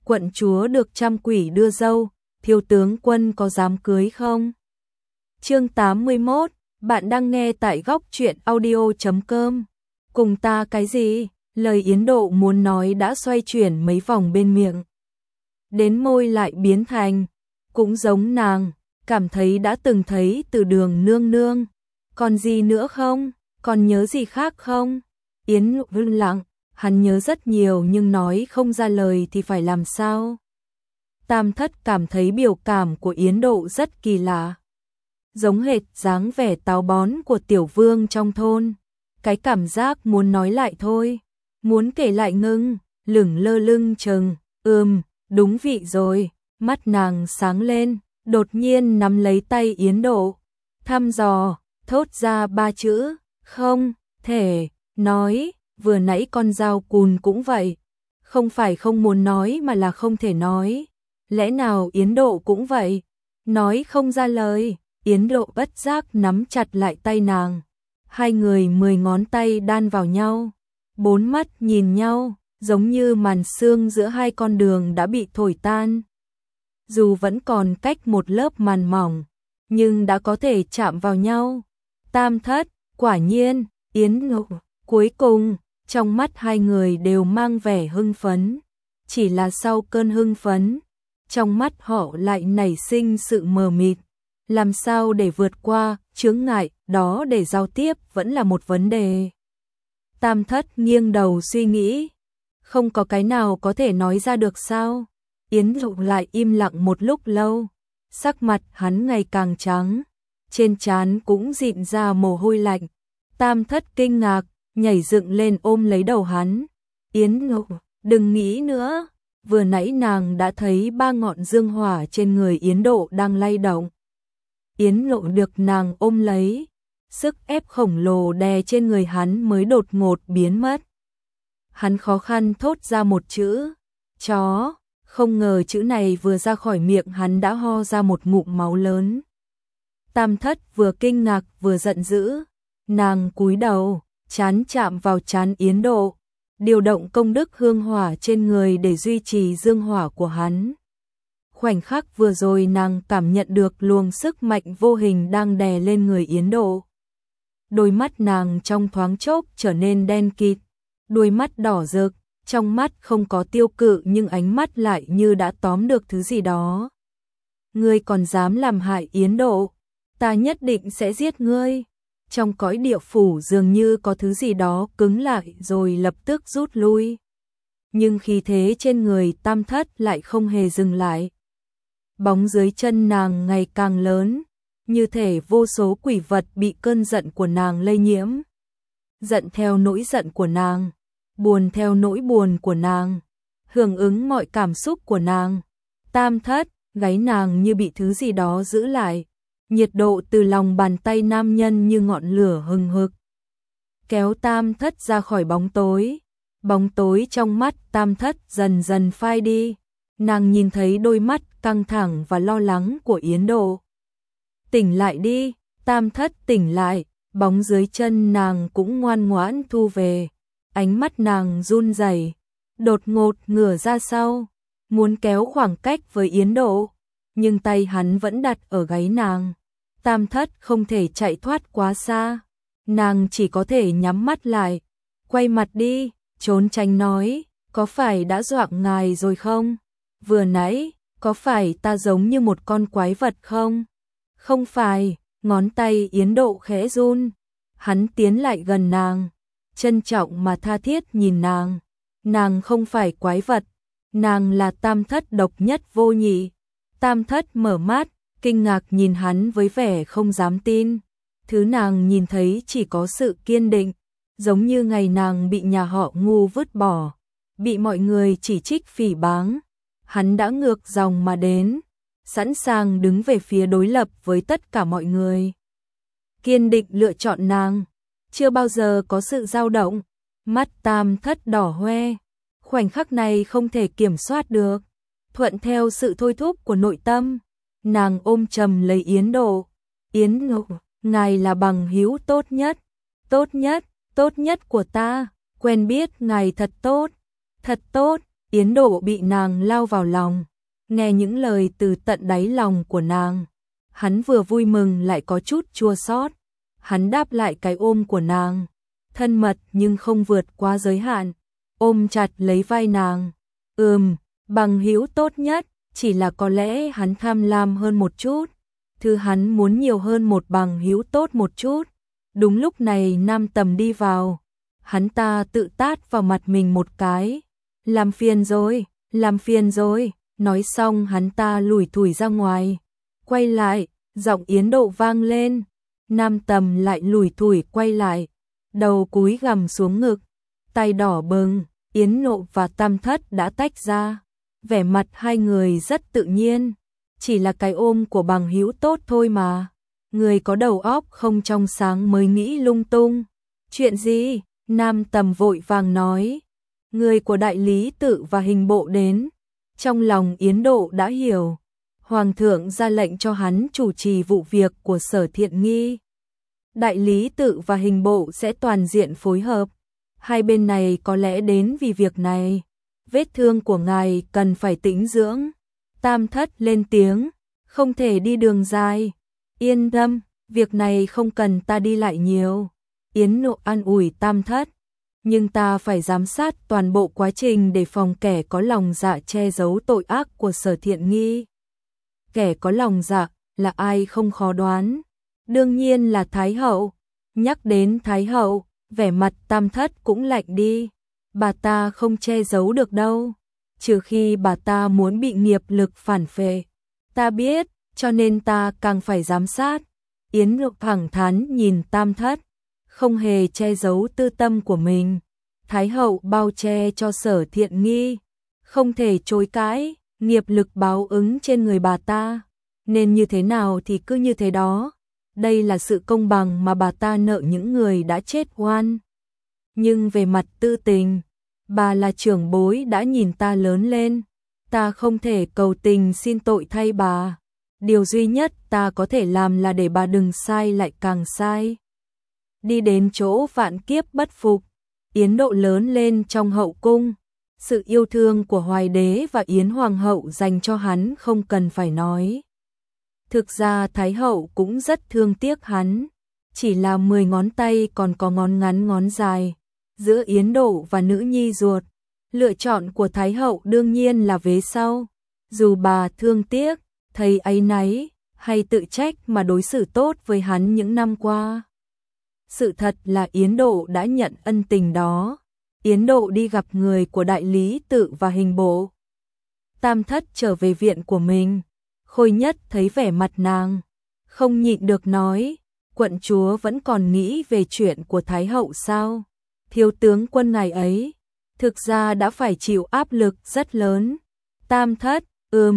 quận chúa được trăm quỷ đưa dâu, thiếu tướng quân có dám cưới không? Chương 81, bạn đang nghe tại góc truyện audio.com. Cùng ta cái gì? Lời Yến Độ muốn nói đã xoay chuyển mấy vòng bên miệng. Đến môi lại biến thành, cũng giống nàng, cảm thấy đã từng thấy từ Đường nương nương. Còn gì nữa không? Còn nhớ gì khác không? Yến Độ im lặng, hắn nhớ rất nhiều nhưng nói không ra lời thì phải làm sao? Tam Thất cảm thấy biểu cảm của Yến Độ rất kỳ lạ. Giống hệt dáng vẻ táo bón của tiểu vương trong thôn. Cái cảm giác muốn nói lại thôi, muốn kể lại ngưng, lửng lơ lưng chừng, đúng vị rồi, mắt nàng sáng lên, đột nhiên nắm lấy tay Yến Độ, thăm dò, thốt ra ba chữ, không thể nói, vừa nãy con dao cùn cũng vậy, không phải không muốn nói mà là không thể nói, lẽ nào Yến Độ cũng vậy, nói không ra lời. Yến Độ bất giác nắm chặt lại tay nàng. Hai người 10 ngón tay đan vào nhau. 4 mắt nhìn nhau, giống như màn sương giữa hai con đường đã bị thổi tan. Dù vẫn còn cách một lớp màn mỏng, nhưng đã có thể chạm vào nhau. Tam Thất, quả nhiên, Yến Độ, cuối cùng, trong mắt hai người đều mang vẻ hưng phấn. Chỉ là sau cơn hưng phấn, trong mắt họ lại nảy sinh sự mờ mịt. Làm sao để vượt qua chướng ngại đó để giao tiếp vẫn là một vấn đề. Tam Thất nghiêng đầu suy nghĩ, không có cái nào có thể nói ra được sao? Yến Độ lại im lặng một lúc lâu, sắc mặt hắn ngày càng trắng, trên trán cũng dịn ra mồ hôi lạnh. Tam Thất kinh ngạc, nhảy dựng lên ôm lấy đầu hắn. Yến Độ, đừng nghĩ nữa, vừa nãy nàng đã thấy 3 ngọn dương hỏa trên người Yến Độ đang lay động. Yến Độ được nàng ôm lấy, sức ép khổng lồ đè trên người hắn mới đột ngột biến mất. Hắn khó khăn thốt ra một chữ, chó, không ngờ chữ này vừa ra khỏi miệng hắn đã ho ra một ngụm máu lớn. Tam Thất vừa kinh ngạc vừa giận dữ, nàng cúi đầu, trán chạm vào trán Yến Độ, điều động công đức hương hỏa trên người để duy trì dương hỏa của hắn. Khoảnh khắc vừa rồi nàng cảm nhận được luồng sức mạnh vô hình đang đè lên người Yến Độ. Đôi mắt nàng trong thoáng chốc trở nên đen kịt, đôi mắt đỏ rực, trong mắt không có tiêu cự nhưng ánh mắt lại như đã tóm được thứ gì đó. Ngươi còn dám làm hại Yến Độ, ta nhất định sẽ giết ngươi. Trong cõi địa phủ dường như có thứ gì đó cứng lại rồi lập tức rút lui. Nhưng khí thế trên người Tam Thất lại không hề dừng lại. Bóng dưới chân nàng ngày càng lớn, như thể vô số quỷ vật bị cơn giận của nàng lây nhiễm. Giận theo nỗi giận của nàng, buồn theo nỗi buồn của nàng, hưởng ứng mọi cảm xúc của nàng. Tam Thất, gáy nàng như bị thứ gì đó giữ lại, nhiệt độ từ lòng bàn tay nam nhân như ngọn lửa hừng hực. Kéo Tam Thất ra khỏi bóng tối trong mắt Tam Thất dần dần phai đi. Nàng nhìn thấy đôi mắt căng thẳng và lo lắng của Yến Độ. Tỉnh lại đi, Tam Thất tỉnh lại, bóng dưới chân nàng cũng ngoan ngoãn thu về. Ánh mắt nàng run rẩy, đột ngột ngửa ra sau, muốn kéo khoảng cách với Yến Độ, nhưng tay hắn vẫn đặt ở gáy nàng. Tam Thất không thể chạy thoát quá xa, nàng chỉ có thể nhắm mắt lại, quay mặt đi, trốn tránh nói, có phải đã dọa ngài rồi không? Vừa nãy, có phải ta giống như một con quái vật không? Không phải, ngón tay Yến Độ khẽ run. Hắn tiến lại gần nàng, trân trọng mà tha thiết nhìn nàng. Nàng không phải quái vật, nàng là Tam Thất độc nhất vô nhị. Tam Thất mở mắt, kinh ngạc nhìn hắn với vẻ không dám tin. Thứ nàng nhìn thấy chỉ có sự kiên định, giống như ngày nàng bị nhà họ ngu vứt bỏ, bị mọi người chỉ trích phỉ báng. Hắn đã ngược dòng mà đến, sẵn sàng đứng về phía đối lập với tất cả mọi người. Kiên định lựa chọn nàng, chưa bao giờ có sự dao động. Mắt Tam Thất đỏ hoe, khoảnh khắc này không thể kiểm soát được, thuận theo sự thôi thúc của nội tâm. Nàng ôm chầm lấy Yến Độ. Yến Độ, ngài là bằng hữu tốt nhất của ta, quen biết ngài thật tốt, Yến Độ bị nàng lao vào lòng, nghe những lời từ tận đáy lòng của nàng. Hắn vừa vui mừng lại có chút chua xót. Hắn đáp lại cái ôm của nàng, thân mật nhưng không vượt quá giới hạn, ôm chặt lấy vai nàng. Bằng hữu tốt nhất, chỉ là có lẽ hắn tham lam hơn một chút. Thứ hắn muốn nhiều hơn một bằng hữu tốt một chút. Đúng lúc này Nam Tầm đi vào. Hắn ta tự tát vào mặt mình một cái. Làm phiền rồi. Nói xong hắn ta lủi thủi ra ngoài. Quay lại, giọng Yến Độ vang lên. Nam Tầm lại lủi thủi quay lại. Đầu cúi gằm xuống ngực. Tay đỏ bừng. Yến Độ và Tam Thất đã tách ra. Vẻ mặt hai người rất tự nhiên. Chỉ là cái ôm của bằng hữu tốt thôi mà. Người có đầu óc không trong sáng mới nghĩ lung tung. Chuyện gì? Nam Tầm vội vàng nói. Người của đại lý tự và hình bộ đến. Trong lòng Yến Độ đã hiểu. Hoàng thượng ra lệnh cho hắn chủ trì vụ việc của Sở Thiện Nghi. Đại lý tự và hình bộ sẽ toàn diện phối hợp. Hai bên này có lẽ đến vì việc này. Vết thương của ngài cần phải tĩnh dưỡng. Tam Thất lên tiếng. Không thể đi đường dài. Yên tâm, việc này không cần ta đi lại nhiều. Yến Độ an ủi Tam Thất. Nhưng ta phải giám sát toàn bộ quá trình để phòng kẻ có lòng dạ che giấu tội ác của Sở Thiện Nghi. Kẻ có lòng dạ là ai không khó đoán. Đương nhiên là Thái Hậu. Nhắc đến Thái Hậu, vẻ mặt Tam Thất cũng lạnh đi. Bà ta không che giấu được đâu. Trừ khi bà ta muốn bị nghiệp lực phản phệ. Ta biết, cho nên ta càng phải giám sát. Yến Độ thẳng thắn nhìn Tam Thất. Không hề che giấu tư tâm của mình. Thái Hậu bao che cho Sở Thiện Nghi. Không thể chối cãi, nghiệp lực báo ứng trên người bà ta. Nên như thế nào thì cứ như thế đó. Đây là sự công bằng mà bà ta nợ những người đã chết oan. Nhưng về mặt tư tình, bà là trưởng bối đã nhìn ta lớn lên. Ta không thể cầu tình xin tội thay bà. Điều duy nhất ta có thể làm là để bà đừng sai lại càng sai. Đi đến chỗ vạn kiếp bất phục, Yến Độ lớn lên trong hậu cung. Sự yêu thương của Hoài Đế và Yến Hoàng hậu dành cho hắn không cần phải nói. Thực ra Thái Hậu cũng rất thương tiếc hắn. Chỉ là 10 ngón tay còn có ngón ngắn ngón dài. Giữa Yến Độ và nữ nhi ruột, lựa chọn của Thái Hậu đương nhiên là vế sau. Dù bà thương tiếc, thấy áy náy, hay tự trách mà đối xử tốt với hắn những năm qua. Sự thật là Yến Độ đã nhận ân tình đó. Yến Độ đi gặp người của đại lý tự và hình bộ. Tam Thất trở về viện của mình. Khôi Nhất thấy vẻ mặt nàng, không nhịn được nói, quận chúa vẫn còn nghĩ về chuyện của Thái Hậu sao? Thiếu tướng quân ngày ấy, thực ra đã phải chịu áp lực rất lớn. Tam Thất,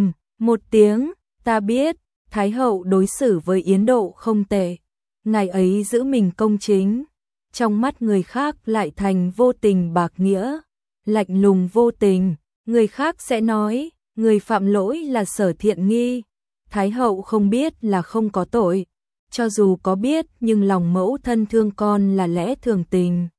một tiếng, ta biết, Thái Hậu đối xử với Yến Độ không tệ. Ngày ấy giữ mình công chính, trong mắt người khác lại thành vô tình bạc nghĩa, lạnh lùng vô tình. Người khác sẽ nói, người phạm lỗi là Sở Thiện Nghi. Thái Hậu không biết là không có tội. Cho dù có biết nhưng lòng mẫu thân thương con là lẽ thường tình.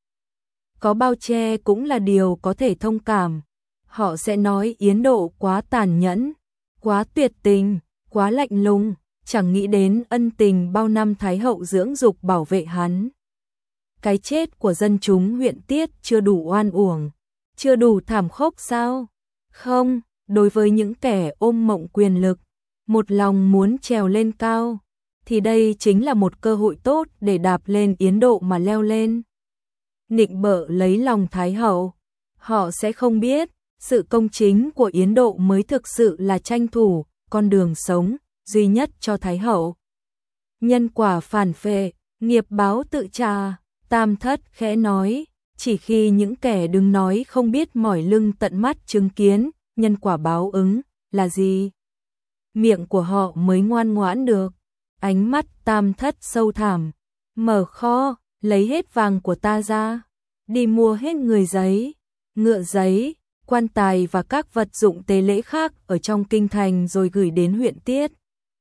Có bao che cũng là điều có thể thông cảm. Họ sẽ nói Yến Độ quá tàn nhẫn, quá tuyệt tình, quá lạnh lùng, chẳng nghĩ đến ân tình bao năm Thái Hậu dưỡng dục bảo vệ hắn. Cái chết của dân chúng huyện Tiết chưa đủ oan uổng, chưa đủ thảm khốc sao? Không, đối với những kẻ ôm mộng quyền lực, một lòng muốn trèo lên cao, thì đây chính là một cơ hội tốt để đạp lên Yến Độ mà leo lên. Nịnh bợ lấy lòng Thái Hậu, họ sẽ không biết, sự công chính của Yến Độ mới thực sự là tranh thủ, con đường sống, duy nhất cho Thái Hậu. Nhân quả phản phệ, nghiệp báo tự trả, Tam Thất khẽ nói, chỉ khi những kẻ đừng nói không biết mỏi lưng tận mắt chứng kiến, nhân quả báo ứng, là gì? Miệng của họ mới ngoan ngoãn được. Ánh mắt Tam Thất sâu thẳm, mở kho, lấy hết vàng của ta ra, đi mua hết người giấy, ngựa giấy, quan tài và các vật dụng tế lễ khác ở trong kinh thành rồi gửi đến huyện Tiết.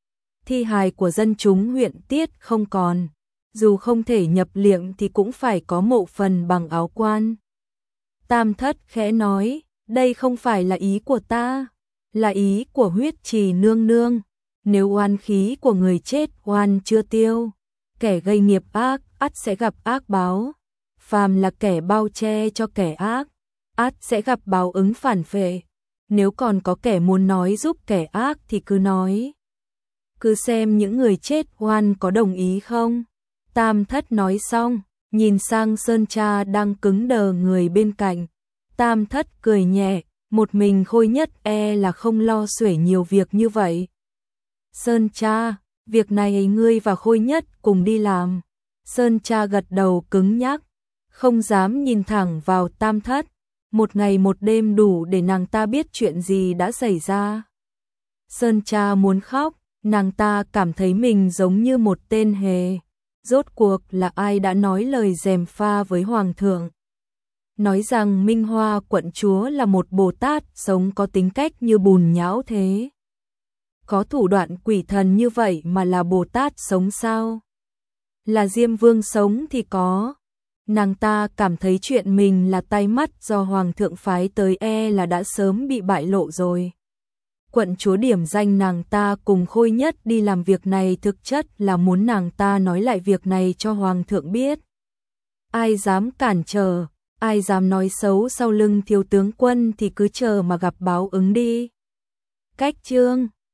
Thi hài của dân chúng huyện Tiết không còn, dù không thể nhập liệm thì cũng phải có mộ phần bằng áo quan. Tam Thất khẽ nói, Đây không phải là ý của ta, là ý của Huyết Trì nương nương. Nếu oan khí của người chết oan chưa tiêu, kẻ gây nghiệp ác ắt sẽ gặp ác báo. Phàm là kẻ bao che cho kẻ ác, ắt sẽ gặp báo ứng phản phệ. Nếu còn có kẻ muốn nói giúp kẻ ác thì cứ nói. Cứ xem những người chết oan có đồng ý không. Tam Thất nói xong, nhìn sang Sơn Tra đang cứng đờ người bên cạnh. Tam Thất cười nhẹ, một mình Khôi Nhất là không lo xuể nhiều việc như vậy. Sơn Tra, việc này ngươi và Khôi Nhất cùng đi làm. Sơn Tra gật đầu cứng nhắc, không dám nhìn thẳng vào Tam Thất. Một ngày một đêm đủ để nàng ta biết chuyện gì đã xảy ra. Sơn Tra muốn khóc, nàng ta cảm thấy mình giống như một tên hề. Rốt cuộc là ai đã nói lời gièm pha với Hoàng thượng? Nói rằng Minh Hoa quận chúa là một Bồ Tát sống có tính cách như bùn nhão thế. Có thủ đoạn quỷ thần như vậy mà là Bồ Tát sống sao? Là Diêm Vương sống thì có. Nàng ta cảm thấy chuyện mình là tay mắt do Hoàng thượng phái tới là đã sớm bị bại lộ rồi. Quận chúa điểm danh nàng ta cùng Khôi Nhất đi làm việc này thực chất là muốn nàng ta nói lại việc này cho Hoàng thượng biết. Ai dám cản trở, ai dám nói xấu sau lưng thiếu tướng quân thì cứ chờ mà gặp báo ứng đi. Cách chương